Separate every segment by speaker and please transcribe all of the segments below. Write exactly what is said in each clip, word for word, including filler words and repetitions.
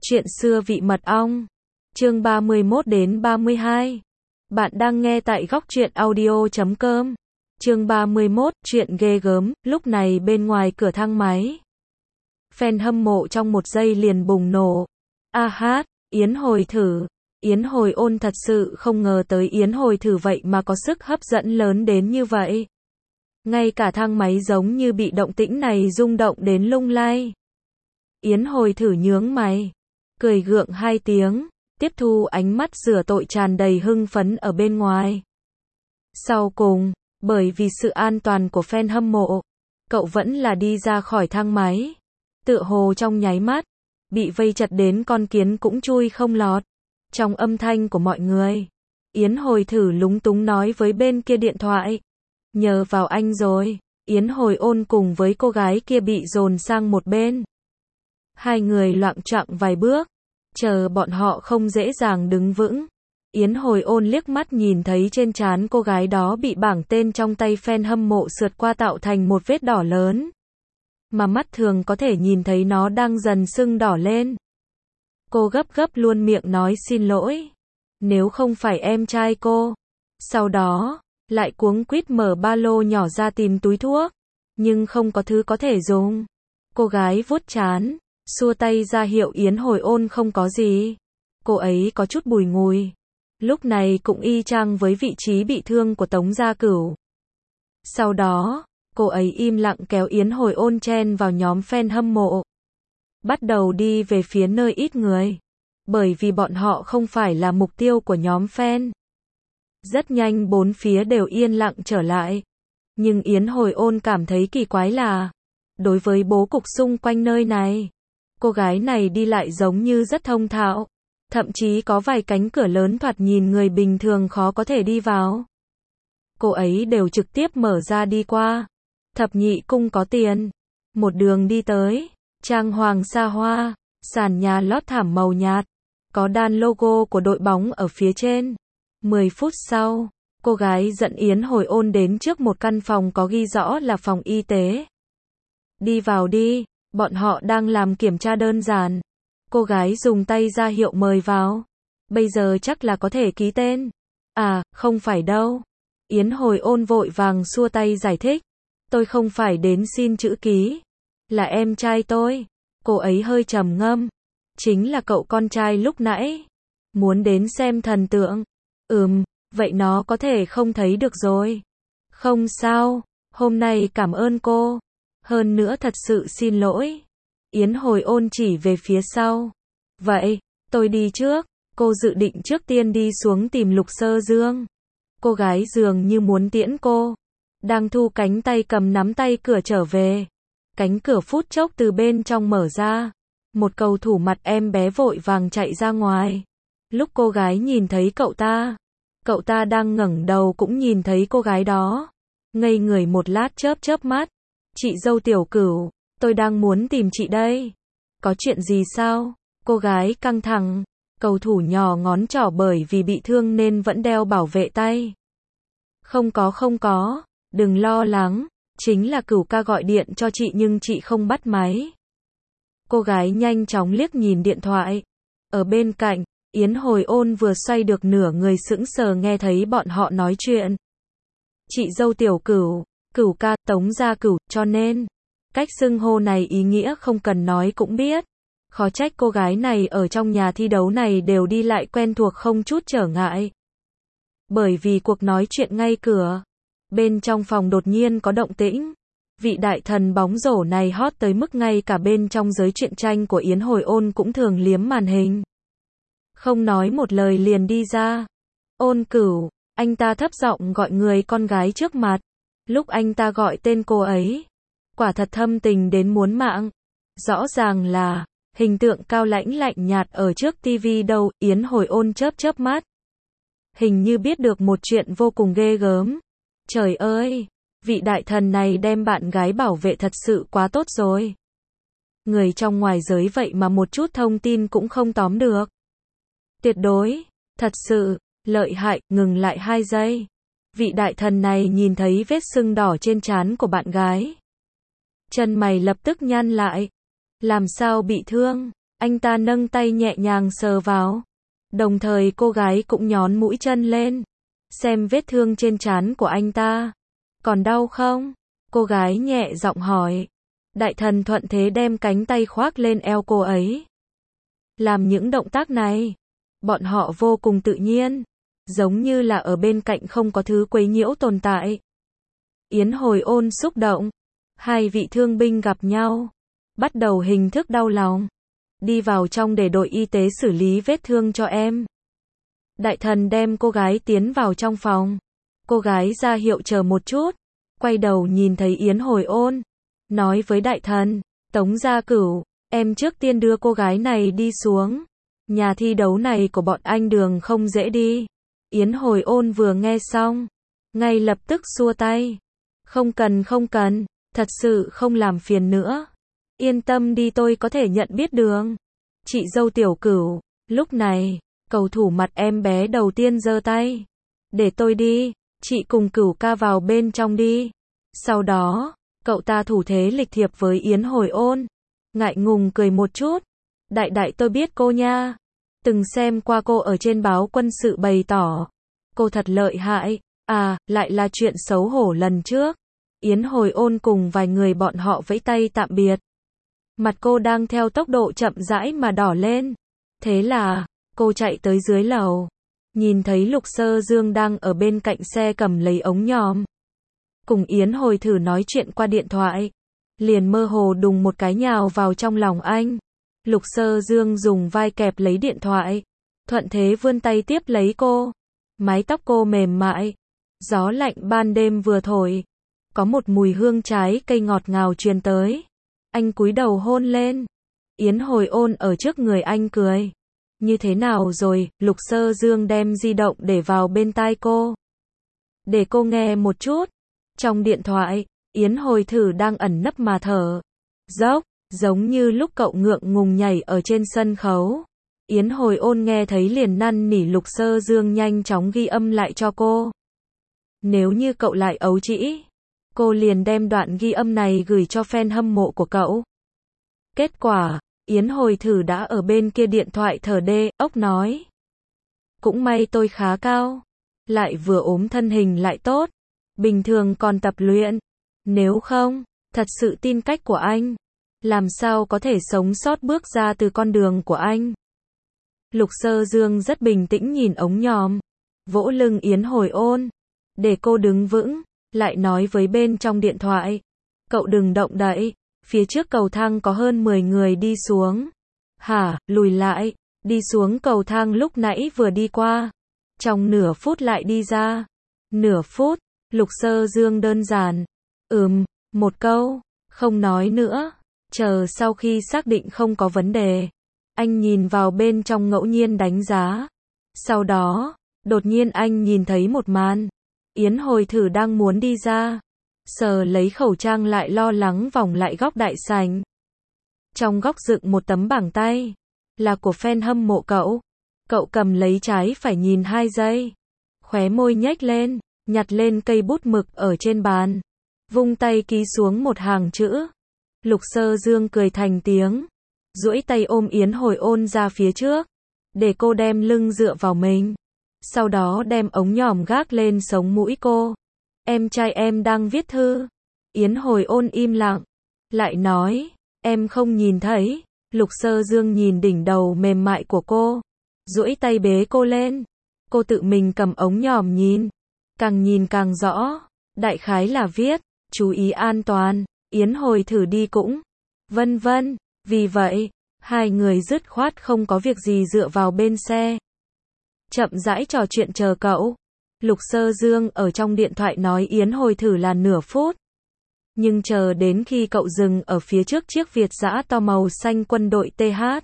Speaker 1: Chuyện xưa vị mật ong. Chương ba mươi mốt đến ba mươi hai. Bạn đang nghe tại góc truyện audio chấm com. Chương ba mươi mốt, chuyện ghê gớm. Lúc này bên ngoài cửa thang máy, fan hâm mộ trong một giây liền bùng nổ. A hát, Yến Hồi Thử. Yến Hồi Ôn thật sự không ngờ tới Yến Hồi Thử vậy mà có sức hấp dẫn lớn đến như vậy. Ngay cả thang máy giống như bị động tĩnh này rung động đến lung lay. Yến Hồi Thử nhướng mày, cười gượng hai tiếng, tiếp thu ánh mắt rửa tội tràn đầy hưng phấn ở bên ngoài. Sau cùng, bởi vì sự an toàn của fan hâm mộ, cậu vẫn là đi ra khỏi thang máy. Tựa hồ trong nháy mắt, bị vây chặt đến con kiến cũng chui không lọt. Trong âm thanh của mọi người, Yến Hồi Thử lúng túng nói với bên kia điện thoại. Nhờ vào anh rồi. Yến Hồi Ôn cùng với cô gái kia bị dồn sang một bên. Hai người loạng choạng vài bước, chờ bọn họ không dễ dàng đứng vững. Yến Hồi Ôn liếc mắt nhìn thấy trên trán cô gái đó bị bảng tên trong tay fan hâm mộ sượt qua tạo thành một vết đỏ lớn. Mà mắt thường có thể nhìn thấy nó đang dần sưng đỏ lên. Cô gấp gấp luôn miệng nói xin lỗi. Nếu không phải em trai cô. Sau đó, lại cuống quýt mở ba lô nhỏ ra tìm túi thuốc. Nhưng không có thứ có thể dùng. Cô gái vuốt trán, xua tay ra hiệu Yến Hồi Ôn không có gì. Cô ấy có chút bùi ngùi. Lúc này cũng y chang với vị trí bị thương của Tống Gia Cửu. Sau đó, cô ấy im lặng kéo Yến Hồi Ôn chen vào nhóm fan hâm mộ. Bắt đầu đi về phía nơi ít người. Bởi vì bọn họ không phải là mục tiêu của nhóm fan. Rất nhanh bốn phía đều yên lặng trở lại. Nhưng Yến Hồi Ôn cảm thấy kỳ quái là, đối với bố cục xung quanh nơi này, cô gái này đi lại giống như rất thông thạo. Thậm chí có vài cánh cửa lớn thoạt nhìn người bình thường khó có thể đi vào. Cô ấy đều trực tiếp mở ra đi qua. Thập nhị cung có tiền. Một đường đi tới, trang hoàng xa hoa, sàn nhà lót thảm màu nhạt, có đan logo của đội bóng ở phía trên. mười phút sau, cô gái dẫn Yến Hồi Ôn đến trước một căn phòng có ghi rõ là phòng y tế. Đi vào đi, bọn họ đang làm kiểm tra đơn giản. Cô gái dùng tay ra hiệu mời vào. Bây giờ chắc là có thể ký tên. À, không phải đâu. Yến Hồi Ôn vội vàng xua tay giải thích. Tôi không phải đến xin chữ ký. Là em trai tôi. Cô ấy hơi trầm ngâm. Chính là cậu con trai lúc nãy. Muốn đến xem thần tượng. Ừm, vậy nó có thể không thấy được rồi. Không sao, hôm nay cảm ơn cô. Hơn nữa thật sự xin lỗi. Yến Hồi Ôn chỉ về phía sau. Vậy, tôi đi trước. Cô dự định trước tiên đi xuống tìm Lục Sơ Dương. Cô gái dường như muốn tiễn cô. Đang thu cánh tay cầm nắm tay cửa trở về. Cánh cửa phút chốc từ bên trong mở ra. Một cầu thủ mặt em bé vội vàng chạy ra ngoài. Lúc cô gái nhìn thấy cậu ta, cậu ta đang ngẩng đầu cũng nhìn thấy cô gái đó. Ngây người một lát chớp chớp mắt. Chị dâu Tiểu Cửu, tôi đang muốn tìm chị đây. Có chuyện gì sao? Cô gái căng thẳng. Cầu thủ nhỏ ngón trỏ bởi vì bị thương nên vẫn đeo bảo vệ tay. Không có không có, đừng lo lắng. Chính là Cửu ca gọi điện cho chị nhưng chị không bắt máy. Cô gái nhanh chóng liếc nhìn điện thoại. Ở bên cạnh, Yến Hồi Ôn vừa xoay được nửa người sững sờ nghe thấy bọn họ nói chuyện. Chị dâu Tiểu Cửu, Cửu ca, Tống Gia Cửu, cho nên cách xưng hô này ý nghĩa không cần nói cũng biết. Khó trách cô gái này ở trong nhà thi đấu này đều đi lại quen thuộc không chút trở ngại. Bởi vì cuộc nói chuyện ngay cửa, bên trong phòng đột nhiên có động tĩnh. Vị đại thần bóng rổ này hot tới mức ngay cả bên trong giới truyện tranh của Yến Hồi Ôn cũng thường liếm màn hình. Không nói một lời liền đi ra. Ôn Cửu, anh ta thấp giọng gọi người con gái trước mặt. Lúc anh ta gọi tên cô ấy, quả thật thâm tình đến muốn mạng. Rõ ràng là hình tượng cao lãnh lạnh nhạt ở trước tivi đâu. Yến Hồi Ôn chớp chớp mắt. Hình như biết được một chuyện vô cùng ghê gớm. Trời ơi, vị đại thần này đem bạn gái bảo vệ thật sự quá tốt rồi. Người trong ngoài giới vậy mà một chút thông tin cũng không tóm được. Tuyệt đối, thật sự, lợi hại. Ngừng lại hai giây. Vị đại thần này nhìn thấy vết sưng đỏ trên trán của bạn gái. Chân mày lập tức nhăn lại. Làm sao bị thương? Anh ta nâng tay nhẹ nhàng sờ vào. Đồng thời cô gái cũng nhón mũi chân lên. Xem vết thương trên trán của anh ta. Còn đau không? Cô gái nhẹ giọng hỏi. Đại thần thuận thế đem cánh tay khoác lên eo cô ấy. Làm những động tác này, bọn họ vô cùng tự nhiên, giống như là ở bên cạnh không có thứ quấy nhiễu tồn tại. Yến Hồi Ôn xúc động, hai vị thương binh gặp nhau, bắt đầu hình thức đau lòng. Đi vào trong để đội y tế xử lý vết thương cho em. Đại thần đem cô gái tiến vào trong phòng. Cô gái ra hiệu chờ một chút, quay đầu nhìn thấy Yến Hồi Ôn, nói với đại thần, Tống Gia Cửu, em trước tiên đưa cô gái này đi xuống. Nhà thi đấu này của bọn anh đường không dễ đi. Yến Hồi Ôn vừa nghe xong, ngay lập tức xua tay. Không cần không cần, thật sự không làm phiền nữa. Yên tâm đi, tôi có thể nhận biết đường. Chị dâu Tiểu Cửu, lúc này, cầu thủ mặt em bé đầu tiên giơ tay. Để tôi đi, chị cùng Cửu ca vào bên trong đi. Sau đó, cậu ta thủ thế lịch thiệp với Yến Hồi Ôn. Ngại ngùng cười một chút. Đại đại tôi biết cô nha. Từng xem qua cô ở trên báo quân sự, bày tỏ. Cô thật lợi hại. À, lại là chuyện xấu hổ lần trước. Yến Hồi Ôn cùng vài người bọn họ vẫy tay tạm biệt. Mặt cô đang theo tốc độ chậm rãi mà đỏ lên. Thế là, cô chạy tới dưới lầu. Nhìn thấy Lục Sơ Dương đang ở bên cạnh xe cầm lấy ống nhòm. Cùng Yến Hồi thử nói chuyện qua điện thoại. Liền mơ hồ đùng một cái nhào vào trong lòng anh. Lục Sơ Dương dùng vai kẹp lấy điện thoại. Thuận thế vươn tay tiếp lấy cô. Mái tóc cô mềm mại. Gió lạnh ban đêm vừa thổi. Có một mùi hương trái cây ngọt ngào truyền tới. Anh cúi đầu hôn lên. Yến Hồi Ôn ở trước người anh cười. Như thế nào rồi? Lục Sơ Dương đem di động để vào bên tai cô. Để cô nghe một chút. Trong điện thoại, Yến Hồi thử đang ẩn nấp mà thở dốc, giống như lúc cậu ngượng ngùng nhảy ở trên sân khấu. Yến Hồi Ôn nghe thấy liền năn nỉ Lục Sơ Dương nhanh chóng ghi âm lại cho cô. Nếu như cậu lại ấu trĩ, cô liền đem đoạn ghi âm này gửi cho fan hâm mộ của cậu. Kết quả, Yến Hồi thử đã ở bên kia điện thoại thở đê, ốc nói. Cũng may tôi khá cao, lại vừa ốm, thân hình lại tốt, bình thường còn tập luyện. Nếu không, thật sự tin cách của anh, làm sao có thể sống sót bước ra từ con đường của anh. Lục Sơ Dương rất bình tĩnh nhìn ống nhòm, vỗ lưng Yến Hồi Ôn, để cô đứng vững, lại nói với bên trong điện thoại. Cậu đừng động đậy, phía trước cầu thang có hơn mười người đi xuống. Hả, lùi lại, đi xuống cầu thang lúc nãy vừa đi qua. Trong nửa phút lại đi ra. Nửa phút, Lục Sơ Dương đơn giản. Ừm, một câu, không nói nữa. Chờ sau khi xác định không có vấn đề. Anh nhìn vào bên trong ngẫu nhiên đánh giá. Sau đó, đột nhiên anh nhìn thấy một màn. Yến Hồi thử đang muốn đi ra. Sờ lấy khẩu trang lại lo lắng vòng lại góc đại sảnh. Trong góc dựng một tấm bảng tay. Là của fan hâm mộ cậu. Cậu cầm lấy trái phải nhìn hai giây. Khóe môi nhếch lên, nhặt lên cây bút mực ở trên bàn. Vung tay ký xuống một hàng chữ. Lục Sơ Dương cười thành tiếng. Duỗi tay ôm Yến Hồi Ôn ra phía trước. Để cô đem lưng dựa vào mình. Sau đó đem ống nhòm gác lên sống mũi cô. Em trai em đang viết thư. Yến Hồi Ôn im lặng. Lại nói, em không nhìn thấy. Lục Sơ Dương nhìn đỉnh đầu mềm mại của cô. Duỗi tay bế cô lên. Cô tự mình cầm ống nhòm nhìn. Càng nhìn càng rõ. Đại khái là viết, chú ý an toàn. Yến Hồi thử đi cũng. Vân vân. Vì vậy, hai người dứt khoát không có việc gì dựa vào bên xe. Chậm rãi trò chuyện chờ cậu. Lục Sơ Dương ở trong điện thoại nói Yến Hồi thử là nửa phút. Nhưng chờ đến khi cậu dừng ở phía trước chiếc Việt dã to màu xanh quân đội tê hát.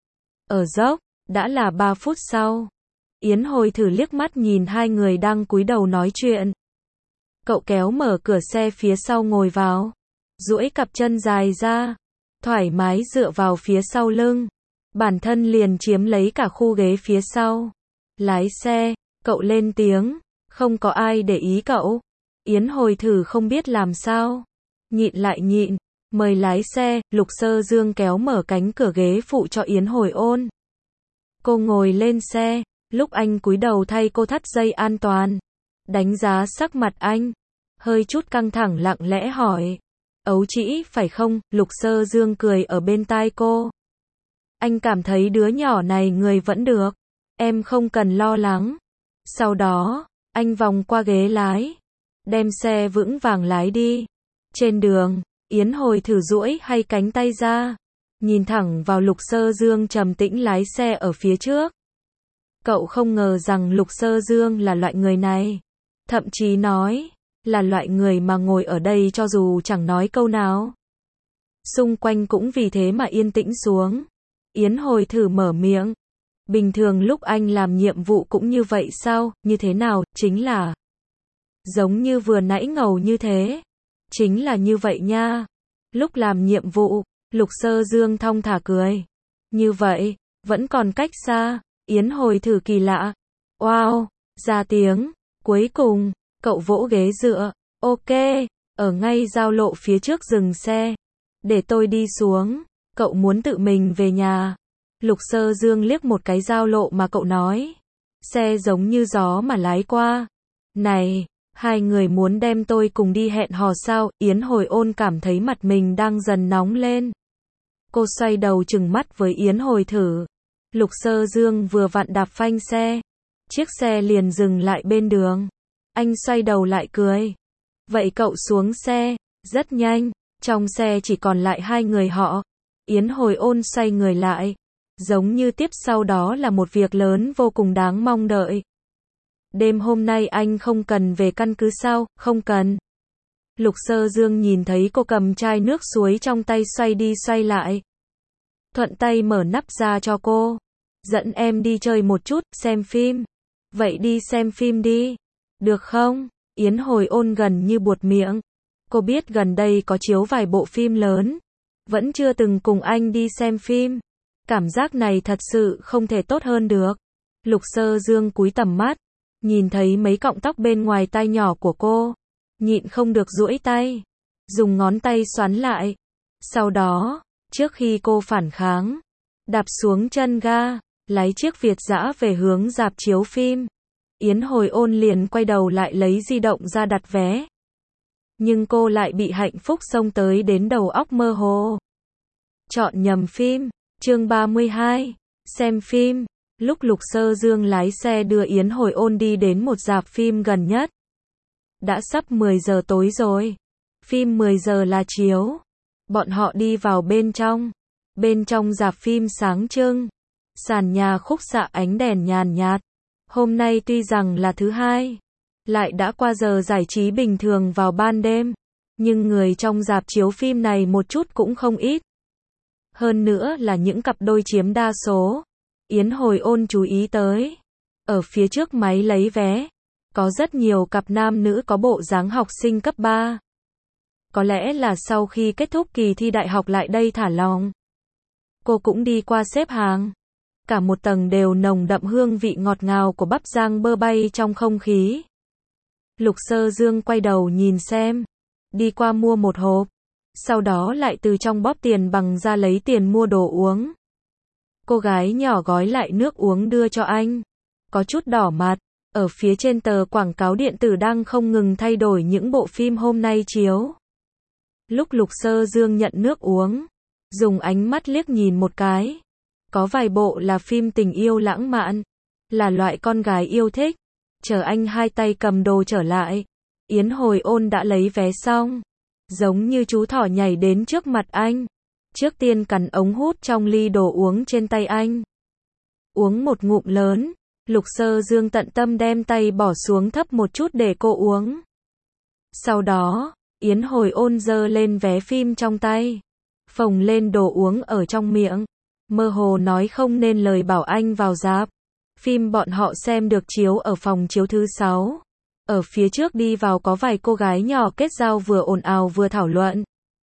Speaker 1: Ở dốc, đã là ba phút sau. Yến Hồi thử liếc mắt nhìn hai người đang cúi đầu nói chuyện. Cậu kéo mở cửa xe phía sau ngồi vào. Duỗi cặp chân dài ra. Thoải mái dựa vào phía sau lưng. Bản thân liền chiếm lấy cả khu ghế phía sau. Lái xe, cậu lên tiếng. Không có ai để ý cậu. Yến Hồi thử không biết làm sao. Nhịn lại nhịn. Mời lái xe, Lục Sơ Dương kéo mở cánh cửa ghế phụ cho Yến Hồi Ôn. Cô ngồi lên xe, lúc anh cúi đầu thay cô thắt dây an toàn. Đánh giá sắc mặt anh, hơi chút căng thẳng lặng lẽ hỏi. Ấu trĩ, phải không? Lục Sơ Dương cười ở bên tai cô. Anh cảm thấy đứa nhỏ này người vẫn được. Em không cần lo lắng. Sau đó, anh vòng qua ghế lái. Đem xe vững vàng lái đi. Trên đường, Yến Hồi thử duỗi hay cánh tay ra. Nhìn thẳng vào Lục Sơ Dương trầm tĩnh lái xe ở phía trước. Cậu không ngờ rằng Lục Sơ Dương là loại người này. Thậm chí nói, là loại người mà ngồi ở đây cho dù chẳng nói câu nào. Xung quanh cũng vì thế mà yên tĩnh xuống. Yến Hồi thử mở miệng. Bình thường lúc anh làm nhiệm vụ cũng như vậy sao? Như thế nào? Chính là giống như vừa nãy ngầu như thế. Chính là như vậy nha. Lúc làm nhiệm vụ, Lục Sơ Dương thong thả cười. Như vậy, vẫn còn cách xa. Yến Hồi thử kỳ lạ. Wow, ra tiếng. Cuối cùng, cậu vỗ ghế dựa. Ok, ở ngay giao lộ phía trước dừng xe. Để tôi đi xuống. Cậu muốn tự mình về nhà. Lục Sơ Dương liếc một cái giao lộ mà cậu nói. Xe giống như gió mà lái qua. Này, hai người muốn đem tôi cùng đi hẹn hò sao? Yến Hồi Ôn cảm thấy mặt mình đang dần nóng lên. Cô xoay đầu trừng mắt với Yến Hồi thử. Lục Sơ Dương vừa vặn đạp phanh xe. Chiếc xe liền dừng lại bên đường. Anh xoay đầu lại cười. Vậy cậu xuống xe. Rất nhanh, trong xe chỉ còn lại hai người họ. Yến Hồi Ôn xoay người lại. Giống như tiếp sau đó là một việc lớn vô cùng đáng mong đợi. Đêm hôm nay anh không cần về căn cứ sao? Không cần. Lục Sơ Dương nhìn thấy cô cầm chai nước suối trong tay xoay đi xoay lại. Thuận tay mở nắp ra cho cô. Dẫn em đi chơi một chút, xem phim. Vậy đi xem phim đi. Được không? Yến Hồi Ôn gần như buột miệng. Cô biết gần đây có chiếu vài bộ phim lớn. Vẫn chưa từng cùng anh đi xem phim. Cảm giác này thật sự không thể tốt hơn được. Lục Sơ Dương cúi tầm mắt. Nhìn thấy mấy cọng tóc bên ngoài tai nhỏ của cô. Nhịn không được duỗi tay. Dùng ngón tay xoắn lại. Sau đó, trước khi cô phản kháng, đạp xuống chân ga, lái chiếc Việt dã về hướng rạp chiếu phim. Yến Hồi Ôn liền quay đầu lại lấy di động ra đặt vé. Nhưng cô lại bị hạnh phúc xông tới đến đầu óc mơ hồ. Chọn nhầm phim. Chương ba mươi hai. Xem phim. Lúc Lục Sơ Dương lái xe đưa Yến Hồi Ôn đi đến một rạp phim gần nhất. Đã sắp mười giờ tối rồi. Phim mười giờ là chiếu. Bọn họ đi vào bên trong. Bên trong rạp phim sáng trưng. Sàn nhà khúc xạ ánh đèn nhàn nhạt. Hôm nay tuy rằng là thứ hai, lại đã qua giờ giải trí bình thường vào ban đêm. Nhưng người trong rạp chiếu phim này một chút cũng không ít. Hơn nữa là những cặp đôi chiếm đa số. Yến Hồi Ôn chú ý tới. Ở phía trước máy lấy vé. Có rất nhiều cặp nam nữ có bộ dáng học sinh cấp ba. Có lẽ là sau khi kết thúc kỳ thi đại học lại đây thả lỏng. Cô cũng đi qua xếp hàng. Cả một tầng đều nồng đậm hương vị ngọt ngào của bắp rang bơ bay trong không khí. Lục Sơ Dương quay đầu nhìn xem. Đi qua mua một hộp. Sau đó lại từ trong bóp tiền bằng ra lấy tiền mua đồ uống. Cô gái nhỏ gói lại nước uống đưa cho anh. Có chút đỏ mặt. Ở phía trên tờ quảng cáo điện tử đang không ngừng thay đổi những bộ phim hôm nay chiếu. Lúc Lục Sơ Dương nhận nước uống, dùng ánh mắt liếc nhìn một cái. Có vài bộ là phim tình yêu lãng mạn. Là loại con gái yêu thích. Chờ anh hai tay cầm đồ trở lại. Yến Hồi Ôn đã lấy vé xong. Giống như chú thỏ nhảy đến trước mặt anh. Trước tiên cắn ống hút trong ly đồ uống trên tay anh. Uống một ngụm lớn. Lục Sơ Dương tận tâm đem tay bỏ xuống thấp một chút để cô uống. Sau đó, Yến Hồi Ôn giơ lên vé phim trong tay. Phồng lên đồ uống ở trong miệng. Mơ hồ nói không nên lời bảo anh vào rạp. Phim bọn họ xem được chiếu ở phòng chiếu thứ sáu. Ở phía trước đi vào có vài cô gái nhỏ kết giao vừa ồn ào vừa thảo luận.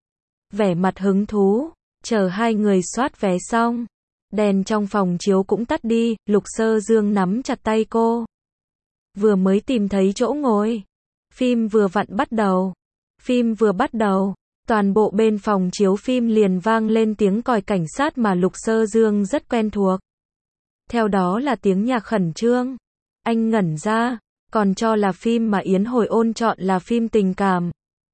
Speaker 1: Vẻ mặt hứng thú. Chờ hai người soát vé xong. Đèn trong phòng chiếu cũng tắt đi. Lục Sơ Dương nắm chặt tay cô. Vừa mới tìm thấy chỗ ngồi. Phim vừa vặn bắt đầu. Phim vừa bắt đầu. Toàn bộ bên phòng chiếu phim liền vang lên tiếng còi cảnh sát mà Lục Sơ Dương rất quen thuộc. Theo đó là tiếng nhạc khẩn trương. Anh ngẩn ra, còn cho là phim mà Yến Hồi Ôn chọn là phim tình cảm.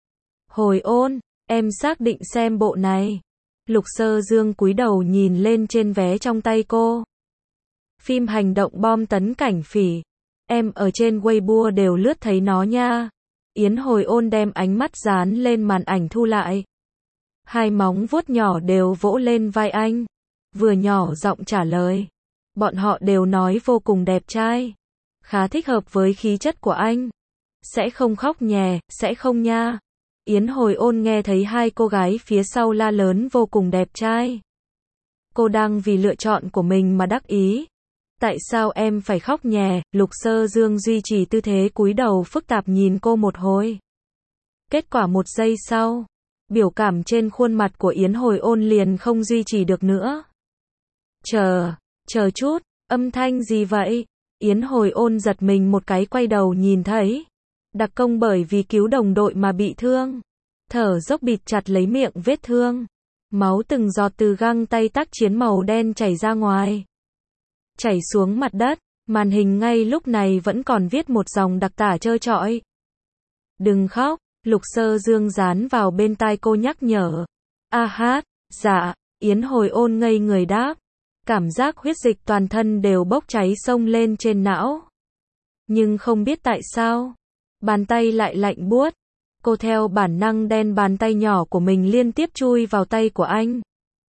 Speaker 1: Hồi Ôn, em xác định xem bộ này. Lục Sơ Dương cúi đầu nhìn lên trên vé trong tay cô. Phim hành động bom tấn cảnh phỉ. Em ở trên Weibo đều lướt thấy nó nha. Yến Hồi Ôn đem ánh mắt dán lên màn ảnh thu lại. Hai móng vuốt nhỏ đều vỗ lên vai anh. Vừa nhỏ giọng trả lời. Bọn họ đều nói vô cùng đẹp trai. Khá thích hợp với khí chất của anh. Sẽ không khóc nhè, sẽ không nha. Yến Hồi Ôn nghe thấy hai cô gái phía sau la lớn vô cùng đẹp trai. Cô đang vì lựa chọn của mình mà đắc ý. Tại sao em phải khóc nhè? Lục Sơ Dương duy trì tư thế cúi đầu phức tạp nhìn cô một hồi. Kết quả một giây sau, biểu cảm trên khuôn mặt của Yến Hồi Ôn liền không duy trì được nữa. Chờ, chờ chút, âm thanh gì vậy? Yến Hồi Ôn giật mình một cái quay đầu nhìn thấy. Đặc công bởi vì cứu đồng đội mà bị thương. Thở dốc bịt chặt lấy miệng vết thương. Máu từng giọt từ găng tay tác chiến màu đen chảy ra ngoài. Chảy xuống mặt đất, màn hình ngay lúc này vẫn còn viết một dòng đặc tả trơ trọi. Đừng khóc, Lục Sơ Dương dán vào bên tai cô nhắc nhở. A hát, dạ, Yến Hồi Ôn ngây người đáp. Cảm giác huyết dịch toàn thân đều bốc cháy xông lên trên não. Nhưng không biết tại sao, bàn tay lại lạnh buốt. Cô theo bản năng đen bàn tay nhỏ của mình liên tiếp chui vào tay của anh.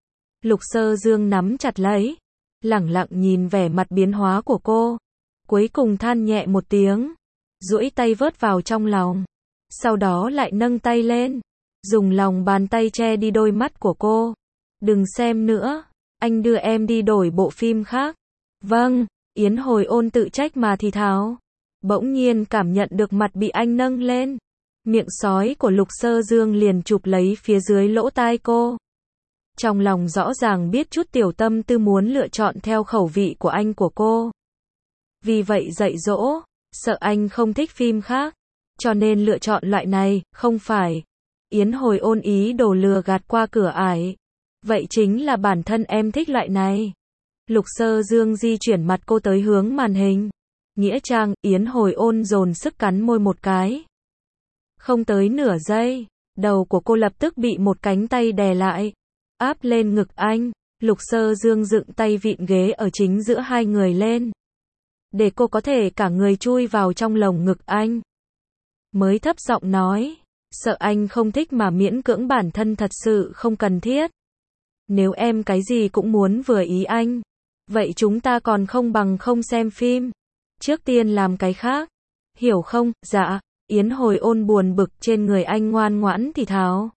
Speaker 1: Lục Sơ Dương nắm chặt lấy, lẳng lặng nhìn vẻ mặt biến hóa của cô. Cuối cùng than nhẹ một tiếng, duỗi tay vớt vào trong lòng. Sau đó lại nâng tay lên, dùng lòng bàn tay che đi đôi mắt của cô. Đừng xem nữa, anh đưa em đi đổi bộ phim khác. Vâng, Yến Hồi Ôn tự trách mà thì thào. Bỗng nhiên cảm nhận được mặt bị anh nâng lên. Miệng sói của Lục Sơ Dương liền chụp lấy phía dưới lỗ tai cô. Trong lòng rõ ràng biết chút tiểu tâm tư muốn lựa chọn theo khẩu vị của anh của cô. Vì vậy dạy dỗ, sợ anh không thích phim khác, cho nên lựa chọn loại này, không phải. Yến Hồi Ôn ý đồ lừa gạt qua cửa ải. Vậy chính là bản thân em thích loại này. Lục Sơ Dương di chuyển mặt cô tới hướng màn hình. Nghĩa trang, Yến Hồi Ôn dồn sức cắn môi một cái. Không tới nửa giây, đầu của cô lập tức bị một cánh tay đè lại, áp lên ngực anh. Lục Sơ Dương dựng tay vịn ghế ở chính giữa hai người lên, để cô có thể cả người chui vào trong lồng ngực anh. Mới thấp giọng nói, sợ anh không thích mà miễn cưỡng bản thân thật sự không cần thiết. Nếu em cái gì cũng muốn vừa ý anh, vậy chúng ta còn không bằng không xem phim. Trước tiên làm cái khác. Hiểu không? Dạ. Yến Hồi Ôn buồn bực trên người anh ngoan ngoãn thì thào.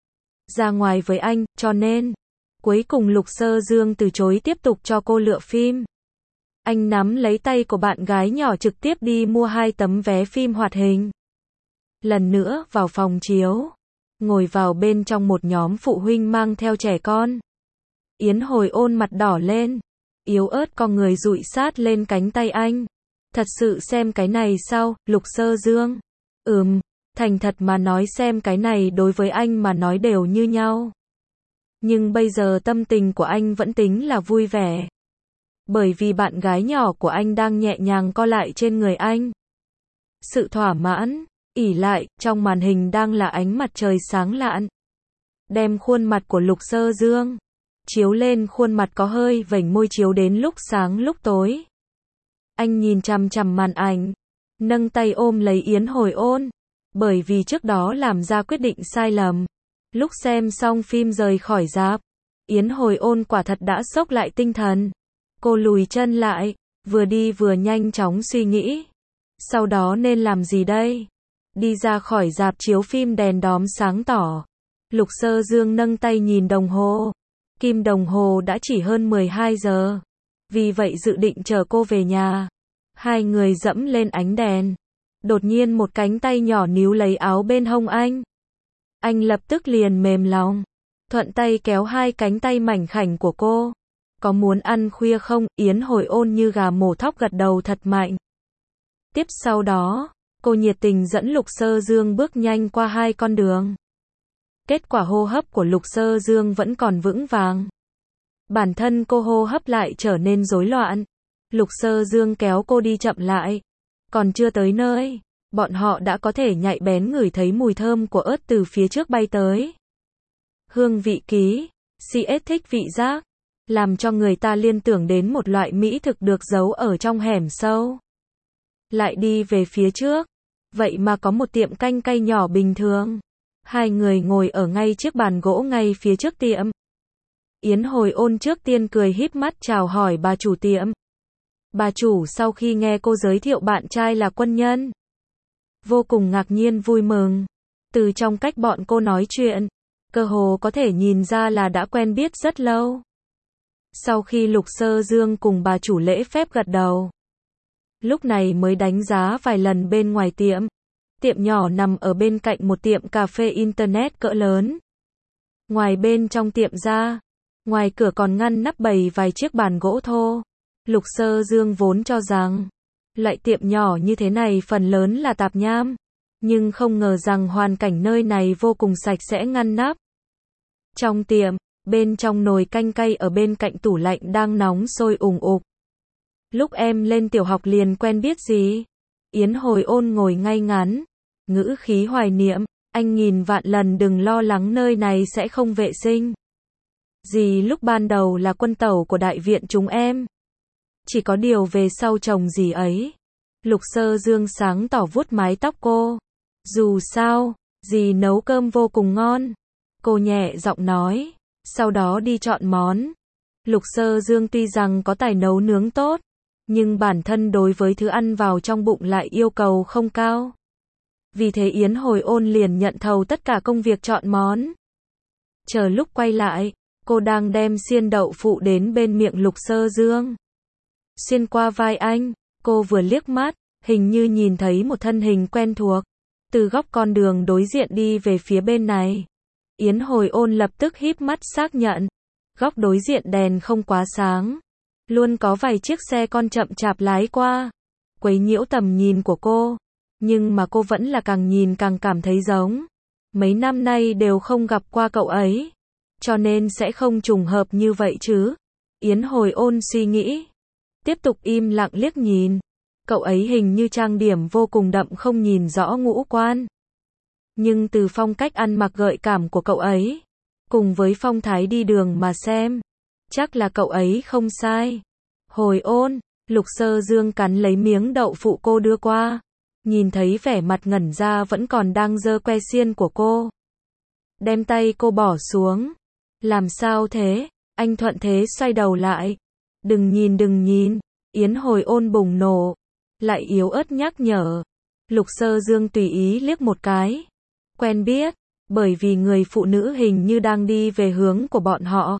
Speaker 1: Ra ngoài với anh, cho nên. Cuối cùng Lục Sơ Dương từ chối tiếp tục cho cô lựa phim. Anh nắm lấy tay của bạn gái nhỏ trực tiếp đi mua hai tấm vé phim hoạt hình. Lần nữa vào phòng chiếu. Ngồi vào bên trong một nhóm phụ huynh mang theo trẻ con. Yến Hồi Ôn mặt đỏ lên. Yếu ớt con người dụi sát lên cánh tay anh. Thật sự xem cái này sao, Lục Sơ Dương? Ừm, thành thật mà nói xem cái này đối với anh mà nói đều như nhau. Nhưng bây giờ tâm tình của anh vẫn tính là vui vẻ. Bởi vì bạn gái nhỏ của anh đang nhẹ nhàng co lại trên người anh. Sự thỏa mãn, ỉ lại, trong màn hình đang là ánh mặt trời sáng lạn. Đem khuôn mặt của Lục Sơ Dương chiếu lên khuôn mặt có hơi vểnh môi chiếu đến lúc sáng lúc tối. Anh nhìn chằm chằm màn ảnh, nâng tay ôm lấy Yến Hồi Ôn, bởi vì trước đó làm ra quyết định sai lầm. Lúc xem xong phim rời khỏi rạp, Yến Hồi Ôn quả thật đã sốc lại tinh thần. Cô lùi chân lại, vừa đi vừa nhanh chóng suy nghĩ. Sau đó nên làm gì đây? Đi ra khỏi rạp chiếu phim đèn đóm sáng tỏ. Lục Sơ Dương nâng tay nhìn đồng hồ. Kim đồng hồ đã chỉ hơn mười hai giờ. Vì vậy dự định chờ cô về nhà. Hai người dẫm lên ánh đèn. Đột nhiên một cánh tay nhỏ níu lấy áo bên hông anh. Anh lập tức liền mềm lòng. Thuận tay kéo hai cánh tay mảnh khảnh của cô. Có muốn ăn khuya không? Yến Hồi Ôn như gà mổ thóc gật đầu thật mạnh. Tiếp sau đó, cô nhiệt tình dẫn Lục Sơ Dương bước nhanh qua hai con đường. Kết quả hô hấp của Lục Sơ Dương vẫn còn vững vàng. Bản thân cô hô hấp lại trở nên rối loạn. Lục Sơ Dương kéo cô đi chậm lại. Còn chưa tới nơi, bọn họ đã có thể nhạy bén ngửi thấy mùi thơm của ớt từ phía trước bay tới. Hương vị ký, xê ét thích vị giác, làm cho người ta liên tưởng đến một loại mỹ thực được giấu ở trong hẻm sâu. Lại đi về phía trước, vậy mà có một tiệm canh cay nhỏ bình thường. Hai người ngồi ở ngay chiếc bàn gỗ ngay phía trước tiệm. Yến Hồi Ôn trước tiên cười híp mắt chào hỏi bà chủ tiệm. Bà chủ sau khi nghe cô giới thiệu bạn trai là quân nhân, vô cùng ngạc nhiên vui mừng. Từ trong cách bọn cô nói chuyện, cơ hồ có thể nhìn ra là đã quen biết rất lâu. Sau khi Lục Sơ Dương cùng bà chủ lễ phép gật đầu, lúc này mới đánh giá vài lần bên ngoài tiệm. Tiệm nhỏ nằm ở bên cạnh một tiệm cà phê internet cỡ lớn. Ngoài bên trong tiệm ra, ngoài cửa còn ngăn nắp bày vài chiếc bàn gỗ thô. Lục Sơ Dương vốn cho rằng, loại tiệm nhỏ như thế này phần lớn là tạp nham, nhưng không ngờ rằng hoàn cảnh nơi này vô cùng sạch sẽ ngăn nắp. Trong tiệm, bên trong nồi canh cay ở bên cạnh tủ lạnh đang nóng sôi ùng ục. Lúc em lên tiểu học liền quen biết gì? Yến Hồi Ôn ngồi ngay ngắn, ngữ khí hoài niệm, anh nghìn vạn lần đừng lo lắng nơi này sẽ không vệ sinh. Dì lúc ban đầu là quân tẩu của đại viện chúng em. Chỉ có điều về sau chồng dì ấy. Lục Sơ Dương sáng tỏ vuốt mái tóc cô. Dù sao, dì nấu cơm vô cùng ngon. Cô nhẹ giọng nói, sau đó đi chọn món. Lục Sơ Dương tuy rằng có tài nấu nướng tốt, nhưng bản thân đối với thứ ăn vào trong bụng lại yêu cầu không cao. Vì thế Yến Hồi Ôn liền nhận thầu tất cả công việc chọn món. Chờ lúc quay lại, cô đang đem xiên đậu phụ đến bên miệng Lục Sơ Dương. Xuyên qua vai anh, cô vừa liếc mắt, hình như nhìn thấy một thân hình quen thuộc, từ góc con đường đối diện đi về phía bên này. Yến Hồi Ôn lập tức híp mắt xác nhận, góc đối diện đèn không quá sáng, luôn có vài chiếc xe con chậm chạp lái qua, quấy nhiễu tầm nhìn của cô, nhưng mà cô vẫn là càng nhìn càng cảm thấy giống. Mấy năm nay đều không gặp qua cậu ấy, cho nên sẽ không trùng hợp như vậy chứ. Yến Hồi Ôn suy nghĩ, tiếp tục im lặng liếc nhìn. Cậu ấy hình như trang điểm vô cùng đậm không nhìn rõ ngũ quan. Nhưng từ phong cách ăn mặc gợi cảm của cậu ấy, cùng với phong thái đi đường mà xem, chắc là cậu ấy không sai. Hồi Ôn, Lục Sơ Dương cắn lấy miếng đậu phụ cô đưa qua. Nhìn thấy vẻ mặt ngẩn ra vẫn còn đang giơ que xiên của cô. Đem tay cô bỏ xuống. Làm sao thế? Anh thuận thế xoay đầu lại. Đừng nhìn đừng nhìn. Yến Hồi Ôn bùng nổ. Lại yếu ớt nhắc nhở. Lục Sơ Dương tùy ý liếc một cái. Quen biết. Bởi vì người phụ nữ hình như đang đi về hướng của bọn họ.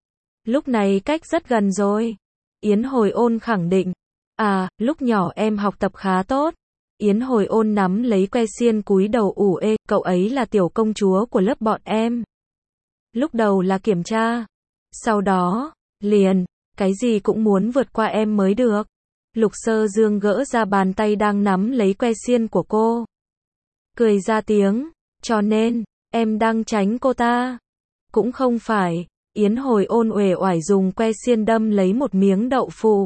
Speaker 1: Lúc này cách rất gần rồi. Yến Hồi Ôn khẳng định. À, lúc nhỏ em học tập khá tốt. Yến Hồi Ôn nắm lấy que xiên cúi đầu ủ ê, cậu ấy là tiểu công chúa của lớp bọn em. Lúc đầu là kiểm tra. Sau đó, liền, cái gì cũng muốn vượt qua em mới được. Lục Sơ Dương gỡ ra bàn tay đang nắm lấy que xiên của cô. Cười ra tiếng, cho nên, em đang tránh cô ta. Cũng không phải, Yến Hồi Ôn uể oải dùng que xiên đâm lấy một miếng đậu phụ.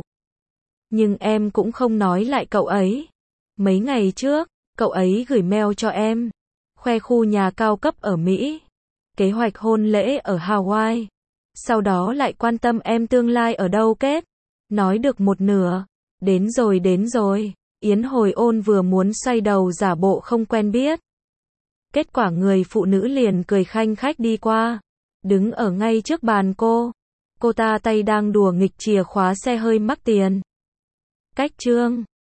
Speaker 1: Nhưng em cũng không nói lại cậu ấy. Mấy ngày trước, cậu ấy gửi mail cho em, khoe khu nhà cao cấp ở Mỹ, kế hoạch hôn lễ ở Hawaii. Sau đó lại quan tâm em tương lai ở đâu kết. Nói được một nửa. Đến rồi đến rồi. Yến Hồi Ôn vừa muốn xoay đầu giả bộ không quen biết. Kết quả người phụ nữ liền cười khanh khách đi qua. Đứng ở ngay trước bàn cô. Cô ta tay đang đùa nghịch chìa khóa xe hơi mắc tiền. Cách chương